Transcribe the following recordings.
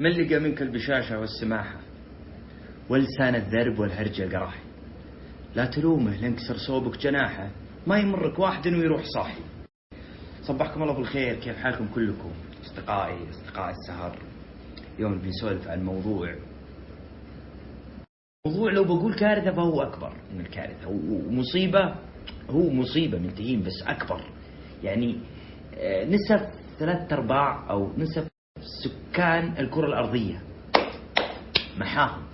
ملقى منك البشاشة والسماحة ولسان الذرب والهرجة القراحي. لا تلومه لانكسر صوبك جناحه، ما يمرك واحد ويروح صاحي. صبحكم الله بالخير، كيف حالكم كلكم أصدقائي أصدقاء السهر؟ اليوم بنسولف عن موضوع لو بقول كارثة فهو أكبر من الكارثة، ومصيبة. هو مصيبة منتهين بس أكبر. يعني نسف 3/4 أو نسف سكان الكرة الأرضية محاهم،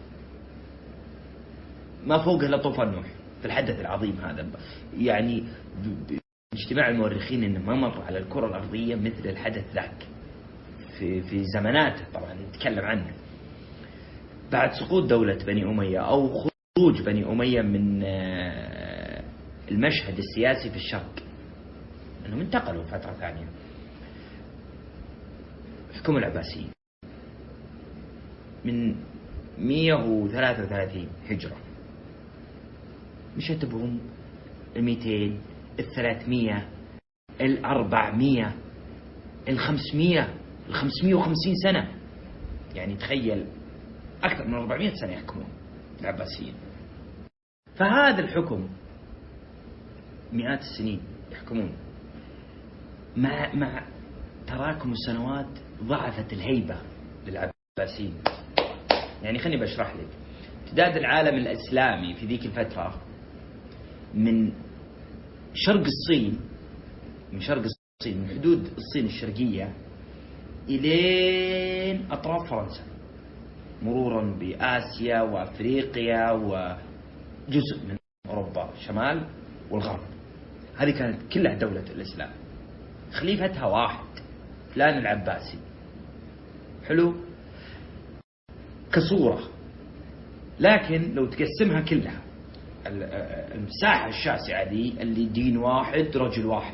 ما فوق إلا طوفان نوح في الحدث العظيم هذا. يعني اجتماع المؤرخين إنه ما مر على الكرة الأرضية مثل الحدث ذاك في زماناته. طبعا نتكلم عنه بعد سقوط دولة بني أمية أو خروج بني أمية من المشهد السياسي في الشرق، أنهم انتقلوا فترة ثانية. حكم العباسيين من 133 هجرة، مشت بهم 200 300 400 500 550 سنة. يعني تخيل أكثر من 400 سنة يحكمون العباسيين. فهذا الحكم مئات السنين يحكمون، مع تراكم السنوات ضعفت الهيبة للعباسيين. يعني خلني بشرح لك. امتداد العالم الإسلامي في ذيك الفترة من شرق الصين، من حدود الصين الشرقية إلين أطراف فرنسا، مرورا بآسيا وأفريقيا وجزء من أوروبا شمال والغرب. هذه كانت كلها دولة الإسلام، خليفتها واحد فلان العباسي. حلو كصورة، لكن لو تقسمها كلها المساحة الشاسعة دي اللي دين واحد رجل واحد.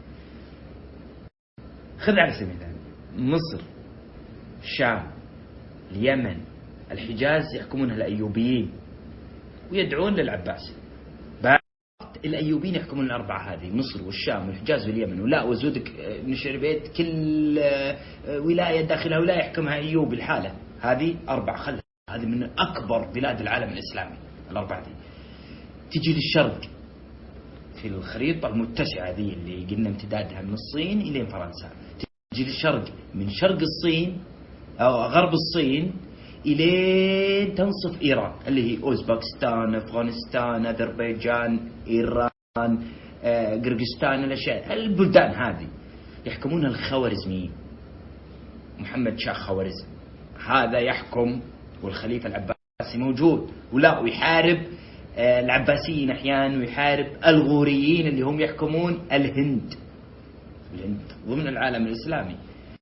خذ على سبيل المثال مصر، الشام، اليمن، الحجاز يحكمونها الأيوبيين ويدعون للعباسي. بعد الأيوبيين يحكمون الأربعة هذه، مصر والشام والحجاز واليمن. ولا وزودك بن شربيت كل ولاية داخلها ولاية يحكمها أيوب الحالة. هذه 4 خلها، هذه من أكبر بلاد العالم الإسلامي الأربعة دي. تجي للشرق في الخريطة المتسعة ذي اللي قلنا امتدادها من الصين إلى فرنسا. تجي للشرق من شرق الصين أو غرب الصين إلى تنصف إيران اللي هي أوزبكستان، أفغانستان، أذربيجان، إيران، قرقستان. الأشياء البلدان هذه يحكمونها الخوارزميين. محمد شاه خوارزم هذا يحكم، والخليفة العباسي موجود ولا ويحارب العباسيين أحيانا، ويحارب الغوريين اللي هم يحكمون الهند ضمن العالم الإسلامي.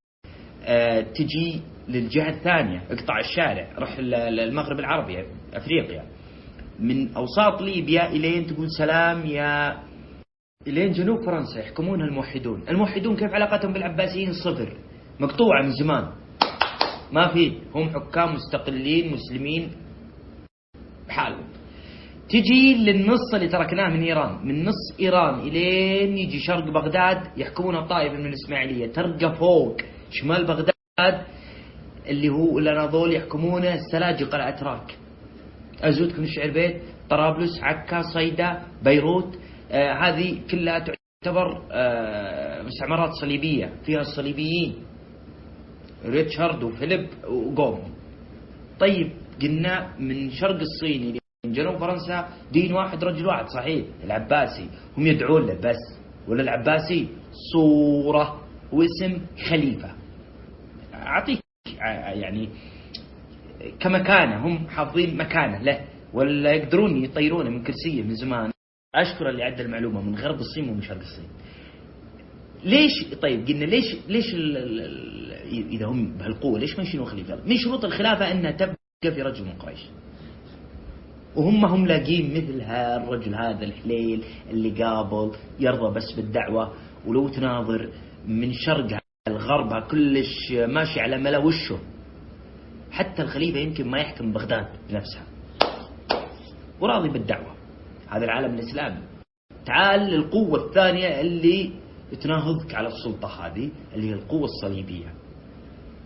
تجي للجهة الثانية، اقطع الشارع، روح المغرب العربي، أفريقيا، من أوساط ليبيا إلين تقول سلام يا إلين جنوب فرنسا يحكمونها الموحدون. الموحدون كيف علاقتهم بالعباسيين؟ صفر، مقطوعة من زمان، ما في، هم حكام مستقلين مسلمين بحالهم. تجي للنص اللي تركناه من إيران، من نص إيران إلين يجي شرق بغداد يحكمونها طائفة من الإسماعيلية. ترقى فوق شمال بغداد اللي هو الأناضول يحكمونه السلاجقة الأتراك. أزودكم الشعر بيت، طرابلس، عكا، صيدا، بيروت. هذه كلها تعتبر مستعمرات صليبية، فيها الصليبيين ريتشارد وفيليب وقومهم. طيب قلنا من شرق الصين إلى جنوب فرنسا دين واحد رجل واحد، صحيح العباسي، هم يدعون له بس. ولا العباسي صورة واسم خليفة. أعطيك يعني كمكانه، هم حافظين مكانه له، ولا يقدرون يطيرونه من كرسيه من زمان. أشكر اللي عدى المعلومة من غرب الصين ومن شرق الصين. ليش؟ طيب قلنا ليش إذا هم بهالقوة ليش ما يشيلون خليفة؟ من شروط الخلافة أنها تبقى في رجل من قريش، وهم لاقين مثل الرجل هذا الحليل اللي قابل يرضى بس بالدعوة. ولو تناظر من شرقها الغربها كلش ماشي على ملا وشه. حتى الخليفة يمكن ما يحكم بغداد بنفسها وراضي بالدعوة. هذا العالم الإسلامي. تعال للقوة الثانية اللي تناهضك على السلطة هذه، اللي هي القوة الصليبية.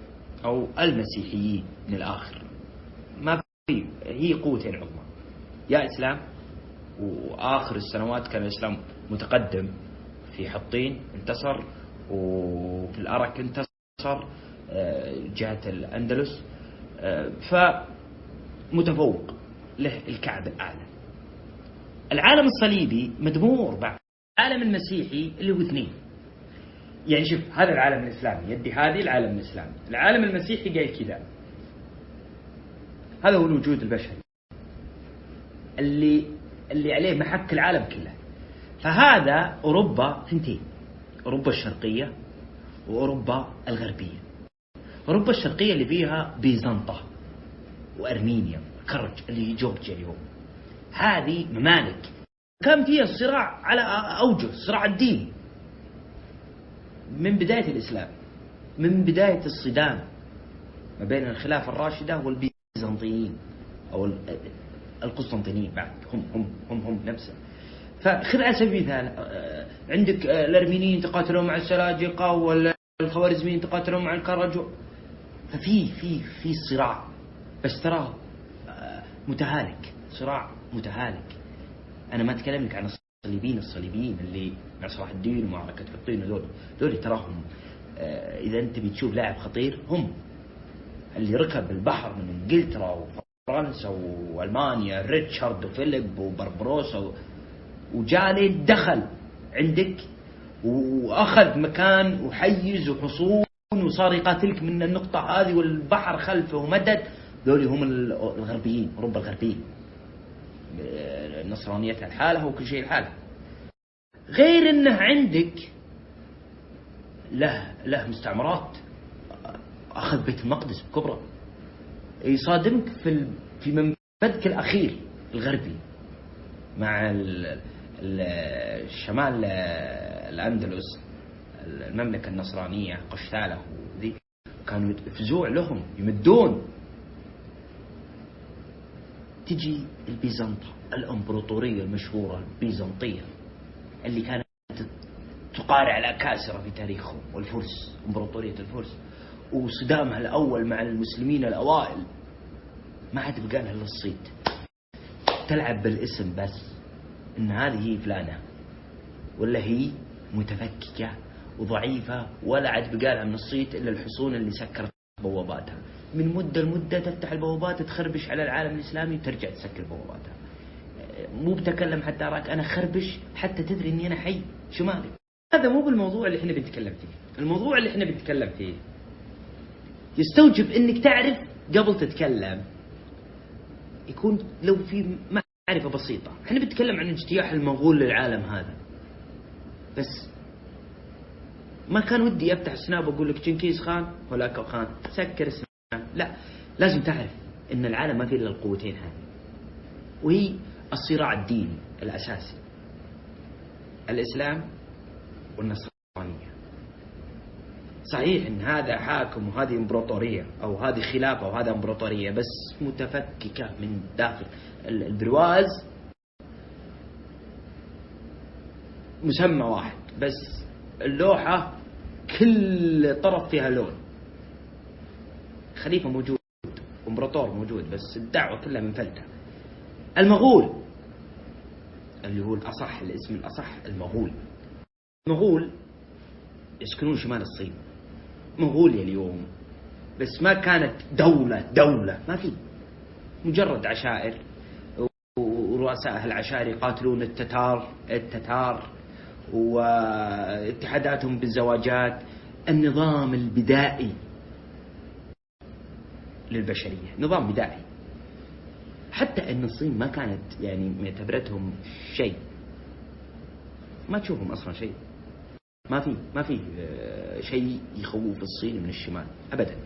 أو المسيحيين من الآخر. ما في، هي قوتين عظمى، يا إسلام، وآخر السنوات كان الإسلام متقدم في حطين انتصر، وفي الأرك انتصر جهة الأندلس، فمتفوق له الكعب الأعلى. العالم الصليبي مدمور بعد العالم المسيحي اللي هو اثنين. يعني شوف، هذا العالم الإسلامي يدي هذه العالم الإسلامي، العالم المسيحي قايل كذا، هذا هو الوجود البشري اللي عليه محك العالم كله. فهذا أوروبا ثنتين، أوروبا الشرقية وأوروبا الغربية. أوروبا الشرقية اللي فيها بيزنطة وأرمينيا كرج اللي هي جورجيا اليوم، هذه ممالك كان فيها صراع على أوجه، صراع الدين من بداية الإسلام، من بداية الصدام ما بين الخلافة الراشدة والبيزنطيين أو القسطنطينيين بعد، هم نفسه. فخذ على سبيل المثال، عندك الأرمينيين تقاتلوا مع السلاجقة، والخوارزميين تقاتلوا مع الكرج. ففي صراع، بس تراه متهالك، صراع متهالك. أنا ما أتكلم لك عن الصليبيين اللي مع صلاح الدين ومعركة حطين، دول تراهم إذا أنت بتشوف لاعب خطير، هم اللي ركب البحر من إنجلترا وفرنسا وألمانيا، ريتشارد وفيليب وبربروسا، وجالي دخل عندك وأخذ مكان وحيز وحصون وصار يقاتلك من النقطة هذه والبحر خلفه ومدد. دول هم الغربيين، أوروبا الغربية، النصرانية الحالة وكل شيء الحالة. غير أنه عندك له مستعمرات، أخذ بيت المقدس بكبرى، يصادمك في منفذك الأخير الغربي مع الشمال الأندلس، المملكة النصرانية قشتالة وذي، كانوا فزوع لهم يمدون. تجي البيزنطة، الإمبراطورية المشهورة البيزنطية اللي كانت تقارع الأكاسرة في تاريخهم، والفرس، إمبراطورية الفرس، وصدامها الأول مع المسلمين الأوائل، ما عاد بقى لها إلا الصيت، تلعب بالاسم بس إن هذه هي فلانة، ولا هي متفككة وضعيفة، ولا عاد بقى لها من الصيت إلا الحصون اللي سكرت بواباتها. من مدة لمدة تفتح البوابات، تخربش على العالم الإسلامي وترجع تسكر بواباتها. مو بتكلم حتى أراك أنا خربش حتى تدري إني أنا حي شمالي. هذا مو بالموضوع اللي إحنا بنتكلم فيه. الموضوع اللي إحنا بنتكلم فيه يستوجب إنك تعرف قبل تتكلم، يكون لو في معرفة بسيطة. إحنا بنتكلم عن اجتياح المغول للعالم هذا، بس ما كان ودي أفتح سناب وأقول لك جنكيز خان هولاكو خان سكر سناب. لا، لازم تعرف إن العالم ما فيه إلا القوتين هذه، وهي الصراع الديني الأساسي، الإسلام والنصرانية. صحيح إن هذا حاكم وهذه إمبراطورية، أو هذه خلافة وهذا إمبراطورية، بس متفككة من داخل. البرواز مسمى واحد، بس اللوحة كل طرف فيها لون. خليفة موجود، إمبراطور موجود، بس الدعوة كلها منفلتة. المغول اللي هو الأصح، الاسم الأصح المغول يسكنون شمال الصين، مغوليا اليوم، بس ما كانت دولة ما في، مجرد عشائر، ورؤساء العشائر يقاتلون التتار واتحاداتهم بالزواجات. النظام البدائي للبشرية، نظام بدائي. حتى أن الصين ما كانت يعني معتبرتهم شيء، ما تشوفهم أصلا شيء، ما في شيء يخوف الصين من الشمال أبدا.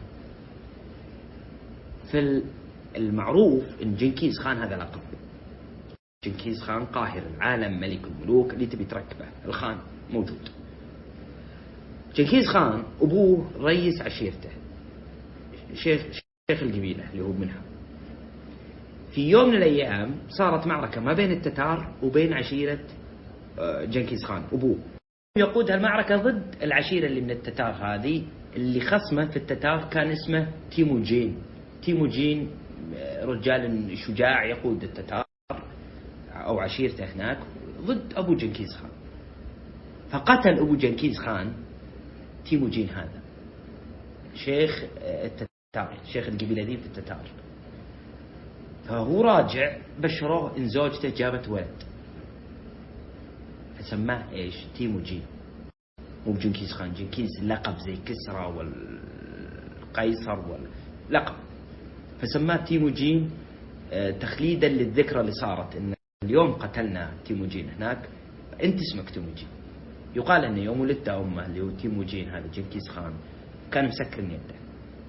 فالمعروف أن جنكيز خان هذا لقب. جنكيز خان قاهر العالم، ملك الملوك اللي تبي تركبه، الخان موجود. جنكيز خان أبوه رئيس عشيرته، شيخ القبيلة اللي هو منها. في يوم من الأيام صارت معركة ما بين التتار وبين عشيرة جنكيز خان أبوه. يقود هالمعركة ضد العشيرة اللي من التتار هذه اللي خصمه في التتار كان اسمه تيموجين. تيموجين رجال شجاع يقود التتار أو عشيرته هناك ضد أبو جنكيز خان. فقتل أبو جنكيز خان تيموجين هذا شيخ التتار، شيخ القبيلة دي في التتار. فهو راجع بشروه إن زوجته جابت ولد، فسماه إيش؟ تيموجين. مو بجنكيز خان، جنكيز اللقب زي كسرى والقيصر واللقب، فسماه تيموجين تخليدا للذكرى اللي صارت إن اليوم قتلنا تيموجين هناك، أنت اسمك تيموجين. يقال أن يوم ولدته أمه اللي هو تيموجين هذا جنكيز خان كان مسكر يده،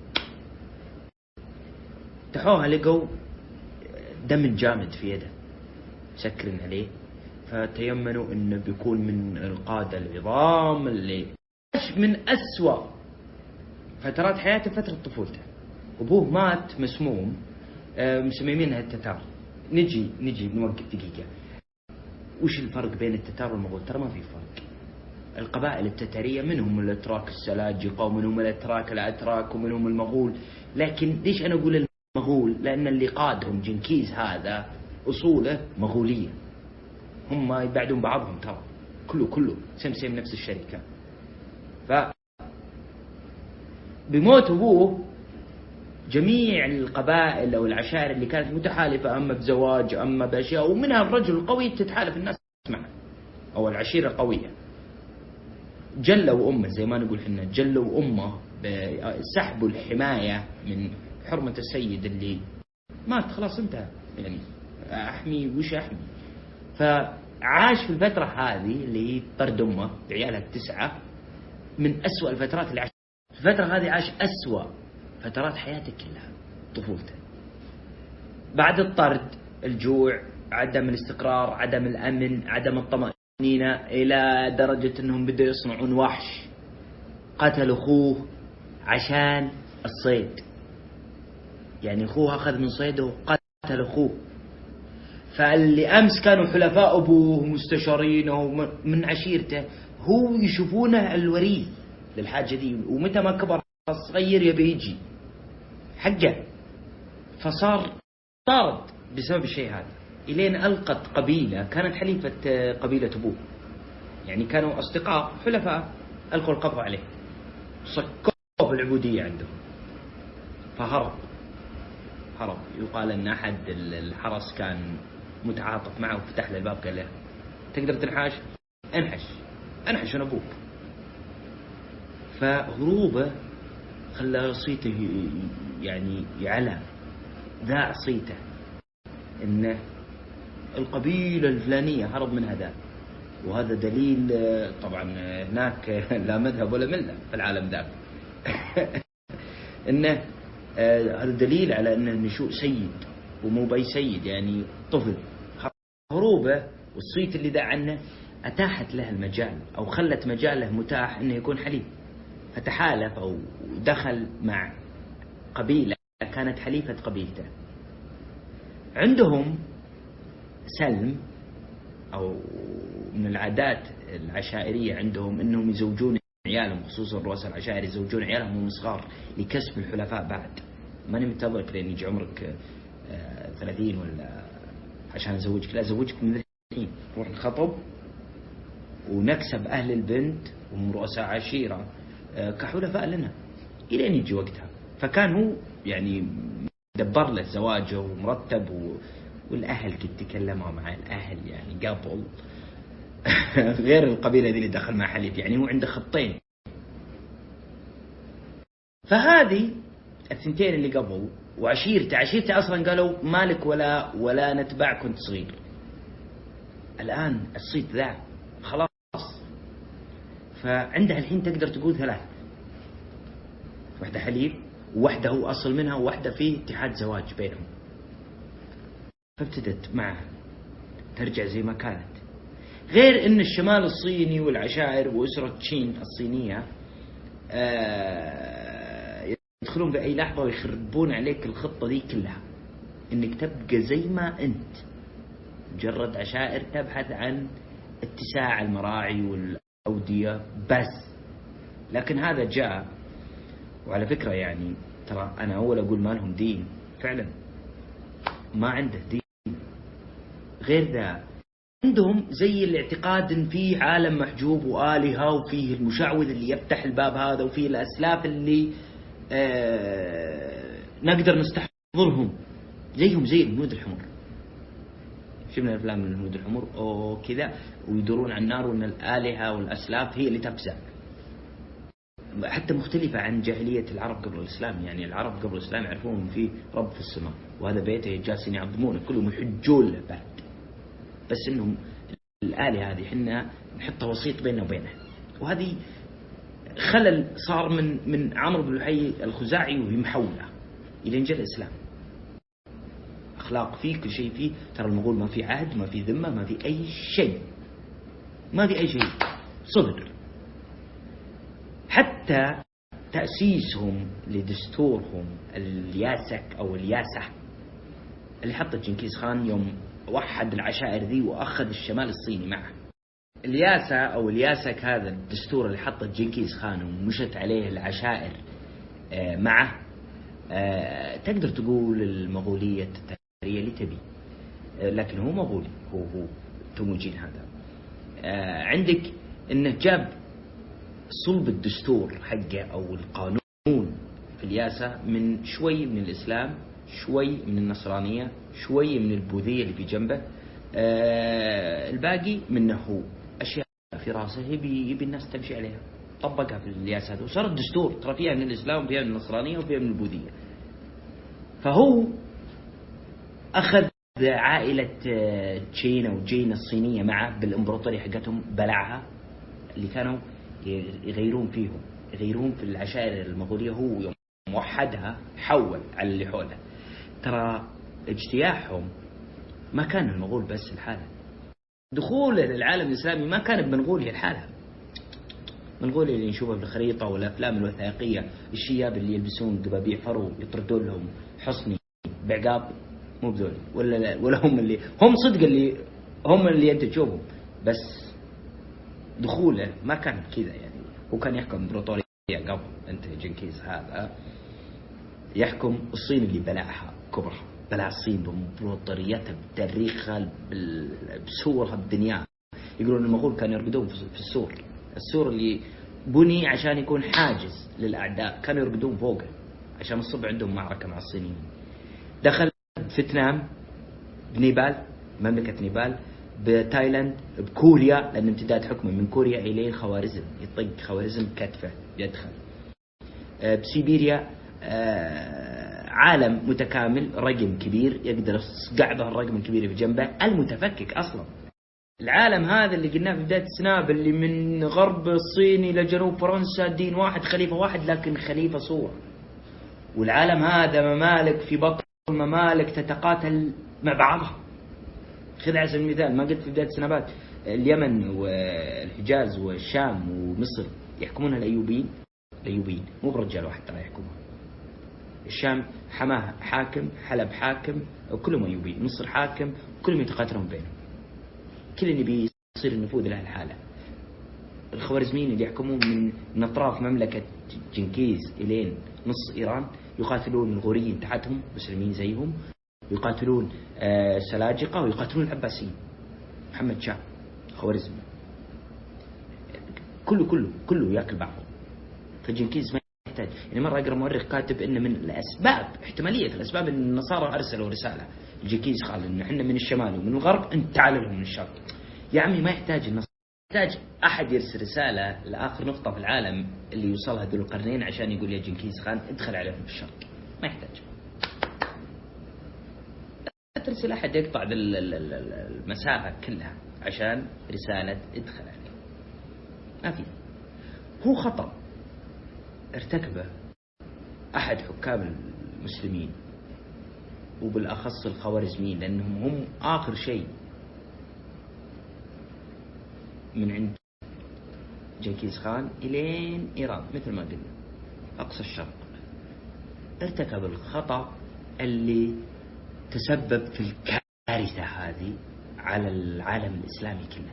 تحوها لقوا دم جامد في يده مسكرين عليه، فتيمنوا انه بيكون من القادة العظام اللي من أسوأ فترات حياته فترة طفولته. أبوه مات مسموم، مسمينها التتار. نجي نوقف دقيقة. وش الفرق بين التتار والمغول؟ ترى ما في فرق. القبائل التتارية منهم الأتراك السلاجقة ومنهم الأتراك الأتراك ومنهم المغول، لكن ليش أنا أقول المغول؟ لأن اللي قادهم جنكيز هذا أصوله مغولية، هم يبعدون بعضهم ترى، كله سم نفس الشركة. ف بموت أبوه جميع القبائل أو العشائر اللي كانت متحالفة، أما بزواج أما بأشياء، ومنها الرجل القوي تتحالف الناس معه أو العشيرة القوية، جلوا أمه زي ما نقول حنا، جلوا أمه سحبوا الحماية من حرمة السيد اللي مات خلاص انتهى، يعني أحمي وش أحمي. فعاش في الفترة هذه اللي هي طرد أمه بعيالها ال9 من أسوأ الفترات اللي عاش. في الفترة هذه عاش أسوأ فترات حياته كلها، طفولته. بعد الطرد، الجوع، عدم الاستقرار، عدم الأمن، عدم الطمأنينة، إلى درجة أنهم بدأوا يصنعون وحش. قتل أخوه عشان الصيد، يعني أخوه أخذ من صيده وقتل أخوه. فاللي أمس كانوا حلفاء أبوه مستشارينه من عشيرته، هو يشوفونه الوريث للحاجة دي، ومتى ما كبر صغير يبي يجي حقه. فصار طارد بسبب الشيء هذا، إلين ألقت قبيلة كانت حليفة قبيلة أبوه، يعني كانوا أصدقاء حلفاء، ألقوا القبض عليه، صكوا العبودية عندهم، فهرب. يقال أن أحد الحرس كان متعاطف معه وفتح له الباب قال له تقدر تنحاش؟ انحش أنا أبوك. فهروبه خلى صيته يعني يعلى، ذاع صيته إن القبيلة الفلانية هرب من هذا. وهذا دليل طبعا هناك لا مذهب ولا ملة في العالم ذاك إنه هذا دليل على أنه نشوء سيد ومو باي سيد، يعني طفل. هروبه والصيت اللي دع عنه أتاحت له المجال، أو خلت مجاله متاح أنه يكون حليف، فتحالف أو دخل مع قبيلة كانت حليفة قبيلته. عندهم سلم، أو من العادات العشائرية عندهم أنهم يزوجون عيالهم، خصوصا رؤساء العشائر يزوجون عيالهم وهم صغار لكسب الحلفاء. بعد ماني منتظرك لين يجي عمرك 30 ولا عشان أزوجك، لا أزوجك من الحين، نروح نخطب ونكسب أهل البنت وهم رؤساء عشيرة كحلفاء لنا إلى يجي وقتها. فكان هو يعني دبر له زواجه ومرتب والأهل كنت تكلموا مع الأهل يعني قبل غير القبيلة دي اللي دخل مع حليف، يعني هو عنده خطين. فهذه الثنتين اللي قبل وعشيرته أصلا قالوا مالك ولا نتبع كنت صغير. الآن الصيت ذا خلاص، فعندها الحين تقدر تقول 3، واحدة حليف وواحدة هو أصل منها وواحدة فيه اتحاد زواج بينهم. فابتدت معها ترجع زي ما كانت، غير ان الشمال الصيني والعشائر وأسرة تشين الصينية يدخلون بأي لحظة ويخربون عليك الخطة دي كلها، انك تبقى زي ما انت، مجرد عشائر تبحث عن اتساع المراعي والأودية بس. لكن هذا جاء وعلى فكرة يعني ترى أنا أول أقول ما لهم دين، فعلا ما عنده دين غير ذا. عندهم زي الاعتقاد ان في عالم محجوب وآلهة، وفيه المشعوذ اللي يفتح الباب هذا، وفيه الأسلاف اللي نقدر نستحضرهم، زيهم زي الهنود الحمر. شفنا الأفلام من الهنود الحمر أو كذا، ويدورون على النار، وأن الآلهة والأسلاف هي اللي تفزع. حتى مختلفة عن جاهلية العرب قبل الإسلام. يعني العرب قبل الإسلام يعرفون في رب في السماء، وهذا بيته جالسين يعظمونه، كلهم يحجون له بعد، بس إنهم الآلهة هذه حنا نحطها وسيط بيننا وبينه. وهذه خلل صار من عمرو بن لحي الخزاعي وهي محولة إلى جاء الإسلام. أخلاق فيه، كل شيء فيه. ترى المغول ما في عهد، ما في ذمة، ما في أي شيء، ما في أي شيء صدق. حتى تأسيسهم لدستورهم الياسك أو الياسة اللي حطت جنكيز خان يوم وحد العشائر ذي وأخذ الشمال الصيني معه. الياسة أو الياسك هذا الدستور اللي حطت جنكيز خان ومشت عليه العشائر معه. تقدر تقول المغولية التتارية اللي تبي، لكن هو مغولي، هو تموجين هذا. عندك إنه جاب صلب الدستور حقه أو القانون في الياسة من شوي من الإسلام، شوي من النصرانية، شوي من البوذية اللي في جنبه، الباقي منه هو أشياء في راسه يبي الناس تمشي عليها، طبقها في الياسة هذا وصار الدستور. ترى فيها من الإسلام وفيها من النصرانية وفيها من البوذية. فهو أخذ عائلة تشينا وجينا الصينية معه بالإمبراطورية حقتهم، بلعها اللي كانوا يغيرون فيهم، يغيرون في العشائر المغولية. هو يوم موحدها حول على اللي حوله. ترى اجتياحهم ما كان المغول بس الحالة، دخوله للعالم الإسلامي ما كان بمنغوليا الحالة. منغوليا اللي نشوفها في الخريطة والأفلام الوثائقية، الشياب اللي يلبسون قبابيع فرو يطردون لهم حصني بعقاب، مو بذول ولا هم اللي هم صدق اللي أنت تشوفهم، بس دخوله ما كان كذا. يعني هو كان يحكم امبراطورية قبل. أنت جنكيز هذا يحكم الصين اللي بلعها كبرى، بلع الصين بامبراطوريتها بتاريخها بسورها الدنيا. يقولون المغول كانوا يرقدون في السور اللي بني عشان يكون حاجز للأعداء، كانوا يرقدون فوقه عشان الصبح عندهم معركة مع الصينيين. دخل فيتنام، بنيبال، مملكة نيبال، بتايلاند، بكوريا، لأن امتداد حكمه من كوريا إلى خوارزم، يطق خوارزم كتفه يدخل. بسيبيريا عالم متكامل، رقم كبير يقدر يصقع ظهر الرقم الكبير في جنبه، المتفكك أصلا. العالم هذا اللي قلناه في بداية السناب، اللي من غرب الصين إلى جنوب فرنسا، دين واحد، خليفة واحد، لكن خليفة صورة. والعالم هذا ممالك في بطن ممالك تتقاتل مع بعضها. خذ على سبيل المثال، ما قلت في بداية السنابات، اليمن والحجاز والشام ومصر يحكمونها الأيوبيين، مو برجال واحد ترى يحكمها. الشام حماه حاكم، حلب حاكم، وكلهم أيوبيين. مصر حاكم، كلهم يتقاتلون بينهم، كل اللي بيصير النفوذ له الحالة. الخوارزميين اللي يحكمون من أطراف مملكة جنكيز إلين نص إيران، يقاتلون الغوريين تحتهم مسلمين زيهم، يقاتلون السلاجقة، ويقاتلون العباسيين. محمد شاه خوارزمي، كله يأكل بعضه. فجنكيز ما يحتاج. يعني مرة أقرأ مؤرخ كاتب إن من الأسباب، احتمالية الأسباب، إن النصارى أرسلوا رسالة الجنكيز قال إن إحنا من الشمال ومن الغرب، أنت تعال لهم من الشرق. يا عمي ما يحتاج النصارى، يحتاج أحد يرسل رسالة لآخر نقطة في العالم اللي يوصلها ذو القرنين عشان يقول يا جنكيز خان ادخل عليهم بالشرق. ما يحتاج ترسل أحد يقطع المسافة كلها عشان رسالة ادخل عليه. ما في. هو خطأ ارتكبه أحد حكام المسلمين، وبالأخص الخوارزميين، لأنهم هم آخر شيء من عند جنكيز خان إلين إيران، مثل ما قلنا أقصى الشرق. ارتكب الخطأ اللي تسبب في الكارثة هذه على العالم الإسلامي كله.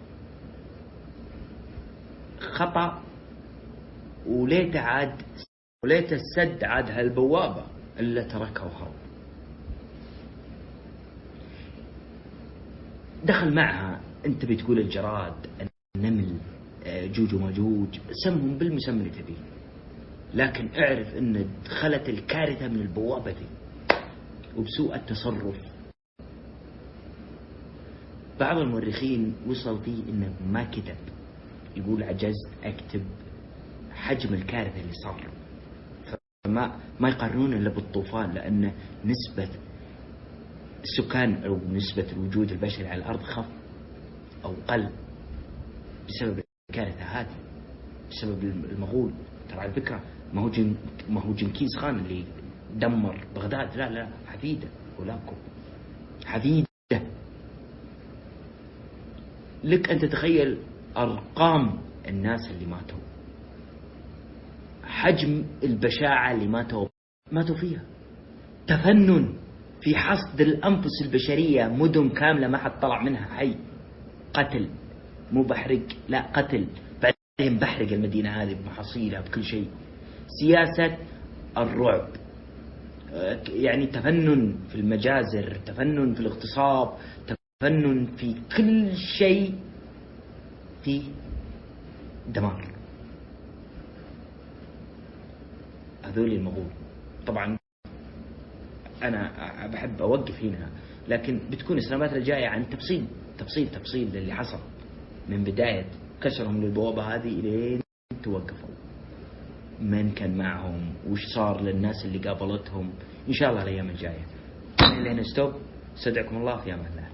خطأ وليته عاد وليت السد عاد هالبوابة إلا تركها وهرب. دخل معها، أنت بتقول الجراد، النمل، جوج وماجوج، سمهم بالمسمى اللي تبيه، لكن اعرف أن دخلت الكارثة من البوابة دي وبسوء التصرف. بعض المؤرخين وصل فيه إنه ما كتب، يقول عجزت أكتب حجم الكارثة اللي صار، ما يقارنون إلا بالطوفان، لأن نسبة السكان أو نسبة الوجود البشري على الأرض خف أو قل بسبب الكارثة هذه، بسبب المغول. ترى على فكرة ما هو جنكيز خان اللي دمر بغداد، لا حفيدة ولاكم، حفيدة. لك أن تتخيل أرقام الناس اللي ماتوا، حجم البشاعة اللي ماتوا فيها، تفنن في حصد الأنفس البشرية، مدن كاملة ما حد طلع منها حي، قتل، مو بحرق، لا قتل، بعدين بحرق المدينة هذه بمحاصيلها بكل شيء. سياسة الرعب، يعني تفنن في المجازر، تفنن في الاغتصاب، تفنن في كل شيء، في دمار. هذول المغول. طبعا أنا بحب أوقف هنا، لكن بتكون السنوات الجاية عن تفصيل للي حصل من بداية كسرهم للبوابة هذه إلى توقفوا، من كان معهم، وش صار للناس اللي قابلتهم، إن شاء الله الأيام الجاية. لين ستوب، استودعكم الله في أمان الله.